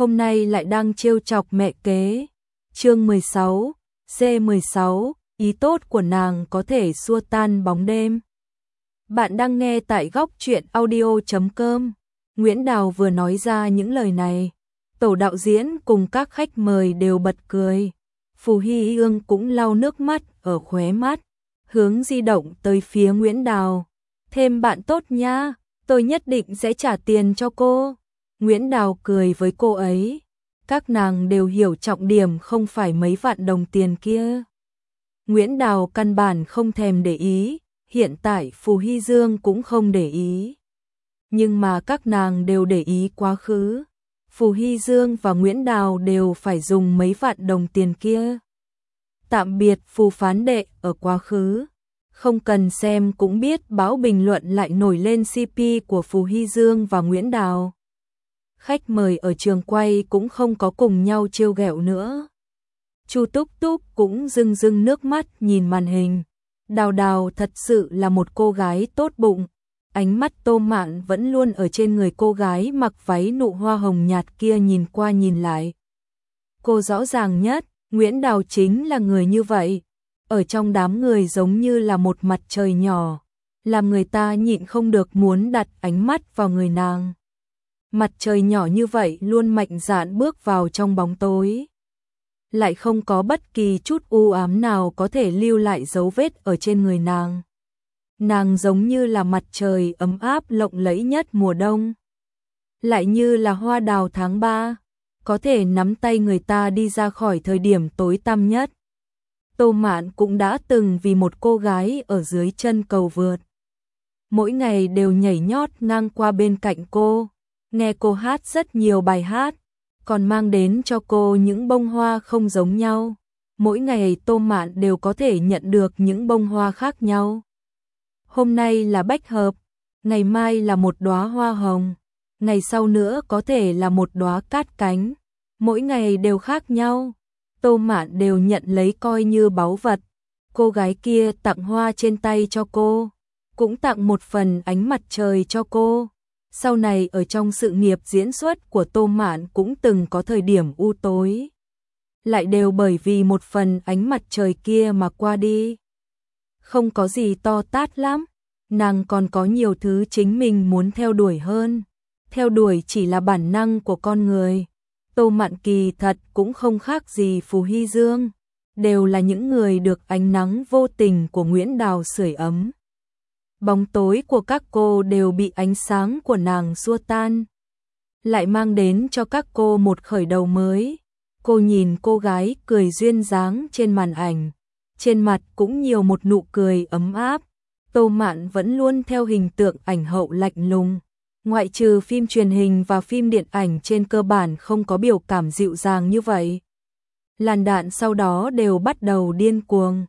hôm nay lại đang trêu chọc mẹ kế. Chương 16, C16, ý tốt của nàng có thể xua tan bóng đêm. Bạn đang nghe tại góc truyện audio.com. Nguyễn Đào vừa nói ra những lời này, tổ đạo diễn cùng các khách mời đều bật cười. Phù Hy Ương cũng lau nước mắt ở khóe mắt, hướng di động tới phía Nguyễn Đào. Thêm bạn tốt nha, tôi nhất định sẽ trả tiền cho cô. Nguyễn Đào cười với cô ấy. Các nàng đều hiểu trọng điểm không phải mấy vạn đồng tiền kia. Nguyễn Đào căn bản không thèm để ý, hiện tại Phù Hy Dương cũng không để ý. Nhưng mà các nàng đều để ý quá khứ. Phù Hy Dương và Nguyễn Đào đều phải dùng mấy vạn đồng tiền kia. Tạm biệt Phù phán đệ ở quá khứ. Không cần xem cũng biết báo bình luận lại nổi lên CP của Phù Hy Dương và Nguyễn Đào. Khách mời ở trường quay cũng không có cùng nhau trêu ghẹo nữa. Chu Túc Túc cũng rưng rưng nước mắt nhìn màn hình. Đào Đào thật sự là một cô gái tốt bụng. Ánh mắt Tô Mạn vẫn luôn ở trên người cô gái mặc váy nụ hoa hồng nhạt kia nhìn qua nhìn lại. Cô rõ ràng nhất, Nguyễn Đào chính là người như vậy. Ở trong đám người giống như là một mặt trời nhỏ, làm người ta nhịn không được muốn đặt ánh mắt vào người nàng. Mặt trời nhỏ như vậy luôn mạnh dạn bước vào trong bóng tối. Lại không có bất kỳ chút u ám nào có thể lưu lại dấu vết ở trên người nàng. Nàng giống như là mặt trời ấm áp lộng lẫy nhất mùa đông. Lại như là hoa đào tháng 3, có thể nắm tay người ta đi ra khỏi thời điểm tối tăm nhất. Tô Mạn cũng đã từng vì một cô gái ở dưới chân cầu vượt. Mỗi ngày đều nhảy nhót ngang qua bên cạnh cô, nghe cô hát rất nhiều bài hát, còn mang đến cho cô những bông hoa không giống nhau. Mỗi ngày Tô Mạn đều có thể nhận được những bông hoa khác nhau. Hôm nay là bách hợp, ngày mai là một đóa hoa hồng, ngày sau nữa có thể là một đóa cát cánh. Mỗi ngày đều khác nhau. Tô Mạn đều nhận lấy coi như báu vật. Cô gái kia tặng hoa trên tay cho cô, cũng tặng một phần ánh mặt trời cho cô. Sau này ở trong sự nghiệp diễn xuất của Tô Mạn cũng từng có thời điểm u tối. Lại đều bởi vì một phần ánh mặt trời kia mà qua đi. Không có gì to tát lắm, nàng còn có nhiều thứ chính mình muốn theo đuổi hơn. Theo đuổi chỉ là bản năng của con người. Tô Mạn kỳ thật cũng không khác gì Phù Hy Dương, đều là những người được ánh nắng vô tình của Nguyễn Đào sưởi ấm. Bóng tối của các cô đều bị ánh sáng của nàng xua tan, lại mang đến cho các cô một khởi đầu mới. Cô nhìn cô gái cười duyên dáng trên màn ảnh, trên mặt cũng nhiều một nụ cười ấm áp. Tô Mạn vẫn luôn theo hình tượng ảnh hậu lạnh lùng. Ngoại trừ phim truyền hình và phim điện ảnh trên cơ bản không có biểu cảm dịu dàng như vậy. Làn đạn sau đó đều bắt đầu điên cuồng.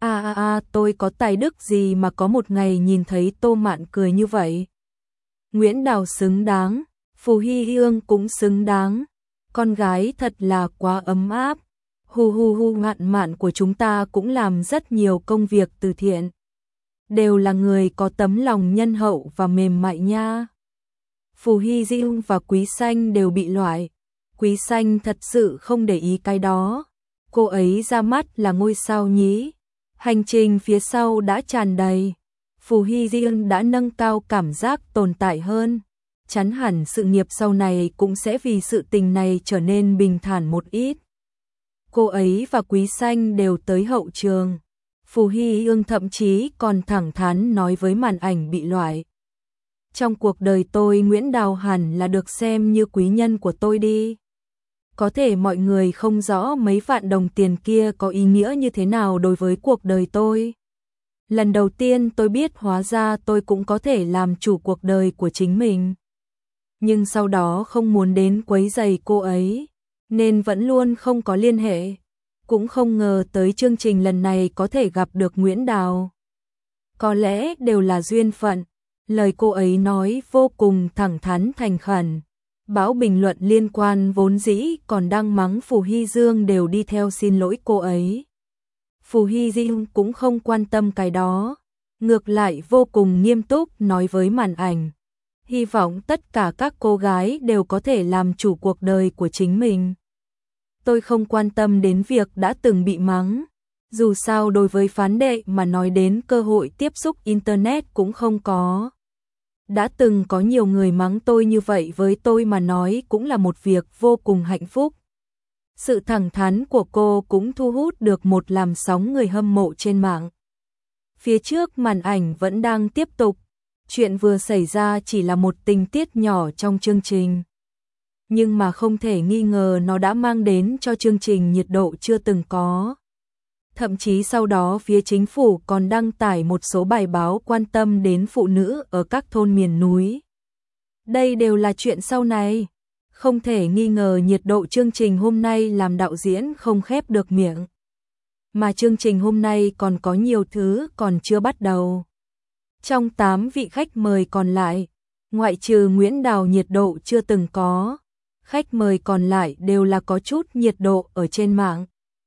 Tôi có tài đức gì mà có một ngày nhìn thấy Tô Mạn cười như vậy. Nguyễn Đào xứng đáng, Phù Hy Ương cũng xứng đáng. Con gái thật là quá ấm áp. Mạn mạn của chúng ta cũng làm rất nhiều công việc từ thiện. Đều là người có tấm lòng nhân hậu và mềm mại nha. Phù Hy Dương và Quý Xanh đều bị loại. Quý Xanh thật sự không để ý cái đó. Cô ấy ra mắt là ngôi sao nhí. Hành trình phía sau đã tràn đầy. Phù Hy Dương đã nâng cao cảm giác tồn tại hơn. Chắn hẳn sự nghiệp sau này cũng sẽ vì sự tình này trở nên bình thản một ít. Cô ấy và Quý Xanh đều tới hậu trường. Phù Hy Dương thậm chí còn thẳng thắn nói với màn ảnh bị loại. Trong cuộc đời tôi Nguyễn Đào hẳn là được xem như quý nhân của tôi đi. Có thể mọi người không rõ mấy vạn đồng tiền kia có ý nghĩa như thế nào đối với cuộc đời tôi. Lần đầu tiên tôi biết hóa ra tôi cũng có thể làm chủ cuộc đời của chính mình. Nhưng sau đó không muốn đến quấy rầy cô ấy, nên vẫn luôn không có liên hệ. Cũng không ngờ tới chương trình lần này có thể gặp được Nguyễn Đào. Có lẽ đều là duyên phận. Lời cô ấy nói vô cùng thẳng thắn thành khẩn. Báo bình luận liên quan vốn dĩ còn đang mắng Phù Hy Dương đều đi theo xin lỗi cô ấy. Phù Hy Dương cũng không quan tâm cái đó. Ngược lại vô cùng nghiêm túc nói với màn ảnh. hy vọng tất cả các cô gái đều có thể làm chủ cuộc đời của chính mình. Tôi không quan tâm đến việc đã từng bị mắng. Dù sao đối với phán đệ mà nói đến cơ hội tiếp xúc Internet cũng không có. Đã từng có nhiều người mắng tôi như vậy với tôi mà nói cũng là một việc vô cùng hạnh phúc. Sự thẳng thắn của cô cũng thu hút được một làn sóng người hâm mộ trên mạng. Phía trước màn ảnh vẫn đang tiếp tục. Chuyện vừa xảy ra chỉ là một tình tiết nhỏ trong chương trình. Nhưng mà không thể nghi ngờ nó đã mang đến cho chương trình nhiệt độ chưa từng có. Thậm chí sau đó phía chính phủ còn đăng tải một số bài báo quan tâm đến phụ nữ ở các thôn miền núi. Đây đều là chuyện sau này. Không thể nghi ngờ nhiệt độ chương trình hôm nay làm đạo diễn không khép được miệng. Mà chương trình hôm nay còn có nhiều thứ còn chưa bắt đầu. Trong 8 vị khách mời còn lại, ngoại trừ Nguyễn Đào nhiệt độ chưa từng có, khách mời còn lại đều là có chút nhiệt độ ở trên mạng.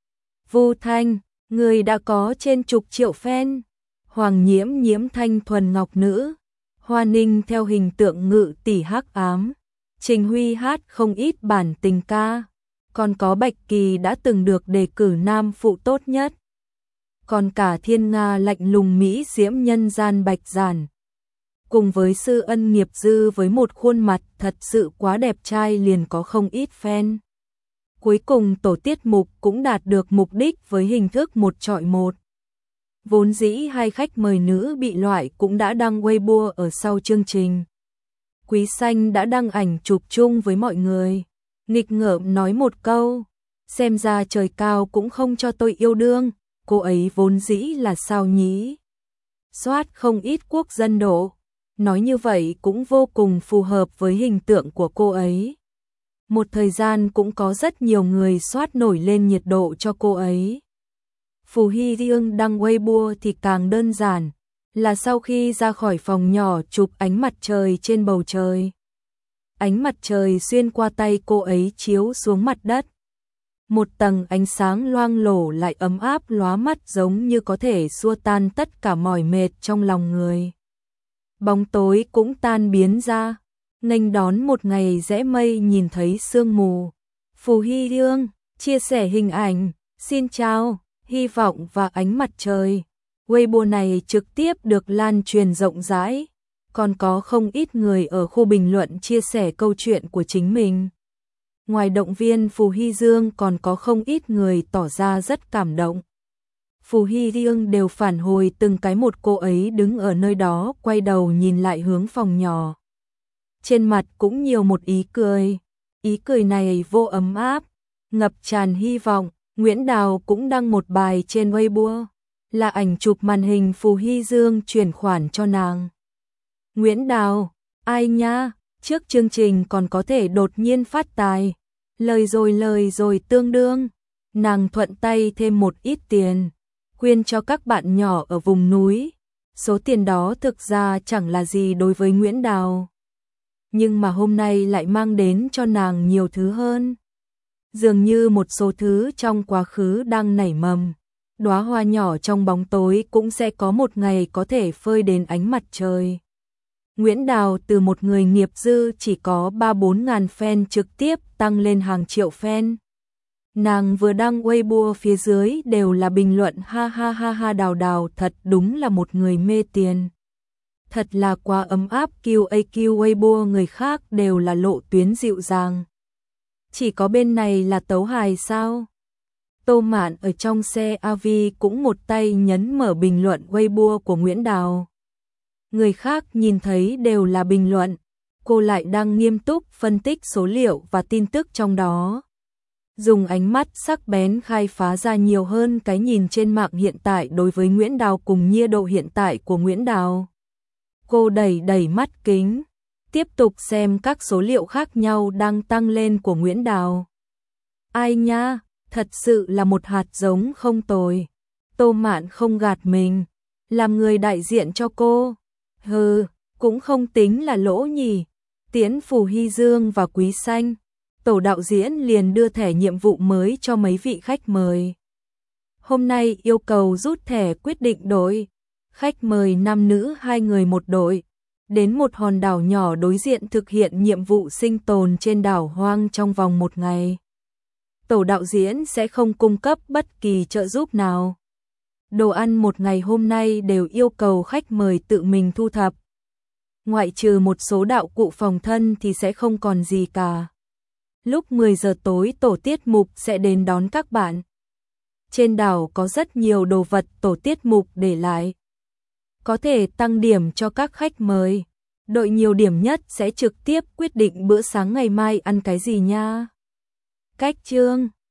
Vu Thanh, người đã có trên chục triệu fan. Hoàng Nhiễm Nhiễm thanh thuần ngọc nữ. Hoa Ninh theo hình tượng ngự tỷ hắc ám. Trình Huy hát không ít bản tình ca. Còn có Bạch Kỳ đã từng được đề cử nam phụ tốt nhất. Còn cả Thiên Nga lạnh lùng mỹ diễm nhân gian Bạch Giản. Cùng với Sư Ân Nghiệp Dư với một khuôn mặt thật sự quá đẹp trai liền có không ít fan. Cuối cùng tổ tiết mục cũng đạt được mục đích với hình thức một chọi một. Vốn dĩ hai khách mời nữ bị loại cũng đã đăng Weibo ở sau chương trình. Quý Xanh đã đăng ảnh chụp chung với mọi người. Nghịch ngợm nói một câu, xem ra trời cao cũng không cho tôi yêu đương, cô ấy vốn dĩ là sao nhí. Soát không ít quốc dân độ, nói như vậy cũng vô cùng phù hợp với hình tượng của cô ấy. Một thời gian cũng có rất nhiều người soát nổi lên nhiệt độ cho cô ấy. Phù Hy Riêng đăng Weibo thì càng đơn giản, là sau khi ra khỏi phòng nhỏ chụp ánh mặt trời trên bầu trời. Ánh mặt trời xuyên qua tay cô ấy chiếu xuống mặt đất. Một tầng ánh sáng loang lổ lại ấm áp lóa mắt giống như có thể xua tan tất cả mỏi mệt trong lòng người. Bóng tối cũng tan biến ra, nghênh đón một ngày rẽ mây nhìn thấy sương mù. Phù Hy Dương chia sẻ hình ảnh, xin chào, hy vọng và ánh mặt trời. Weibo này trực tiếp được lan truyền rộng rãi, còn có không ít người ở khu bình luận chia sẻ câu chuyện của chính mình. Ngoài động viên Phù Hy Dương còn có không ít người tỏ ra rất cảm động. Phù Hy Dương đều phản hồi từng cái một, cô ấy đứng ở nơi đó quay đầu nhìn lại hướng phòng nhỏ. Trên mặt cũng nhiều một ý cười này vô ấm áp, ngập tràn hy vọng. Nguyễn Đào cũng đăng một bài trên Weibo, là ảnh chụp màn hình Phù Hy Dương chuyển khoản cho nàng. Nguyễn Đào, ai nha, trước chương trình còn có thể đột nhiên phát tài, lời rồi tương đương, nàng thuận tay thêm một ít tiền, quyên cho các bạn nhỏ ở vùng núi. Số tiền đó thực ra chẳng là gì đối với Nguyễn Đào, nhưng mà hôm nay lại mang đến cho nàng nhiều thứ hơn. Dường như một số thứ trong quá khứ đang nảy mầm, đóa hoa nhỏ trong bóng tối cũng sẽ có một ngày có thể phơi đến ánh mặt trời. Nguyễn Đào từ một người nghiệp dư chỉ có 3-4 ngàn fan trực tiếp tăng lên hàng triệu fan. Nàng vừa đăng Weibo phía dưới đều là bình luận ha ha ha ha, Đào thật đúng là một người mê tiền. Thật là quá ấm áp, QAQ Weibo người khác đều là lộ tuyến dịu dàng. Chỉ có bên này là tấu hài sao? Tô Mạn ở trong xe AV cũng một tay nhấn mở bình luận Weibo của Nguyễn Đào. Người khác nhìn thấy đều là bình luận, cô lại đang nghiêm túc phân tích số liệu và tin tức trong đó. Dùng ánh mắt sắc bén khai phá ra nhiều hơn cái nhìn trên mạng hiện tại đối với Nguyễn Đào cùng nhiệt độ hiện tại của Nguyễn Đào. Cô đẩy mắt kính, tiếp tục xem các số liệu khác nhau đang tăng lên của Nguyễn Đào. Ai nha, thật sự là một hạt giống không tồi. Tô Mạn không gạt mình, làm người đại diện cho cô. Cũng không tính là lỗ nhỉ. Tiễn Phù Hy Dương và Quý Xanh, tổ đạo diễn liền đưa thẻ nhiệm vụ mới cho mấy vị khách mời. Hôm nay yêu cầu rút thẻ quyết định đội. Khách mời nam nữ 2 người một đội. đến một hòn đảo nhỏ đối diện thực hiện nhiệm vụ sinh tồn trên đảo hoang trong vòng 1 ngày. Tổ đạo diễn sẽ không cung cấp bất kỳ trợ giúp nào. Đồ ăn 1 ngày hôm nay đều yêu cầu khách mời tự mình thu thập. Ngoại trừ một số đạo cụ phòng thân thì sẽ không còn gì cả. Lúc 10 giờ tối tổ tiết mục sẽ đến đón các bạn. Trên đảo có rất nhiều đồ vật tổ tiết mục để lại. Có thể tăng điểm cho các khách mời. Đội nhiều điểm nhất sẽ trực tiếp quyết định bữa sáng ngày mai ăn cái gì nha. Cách chương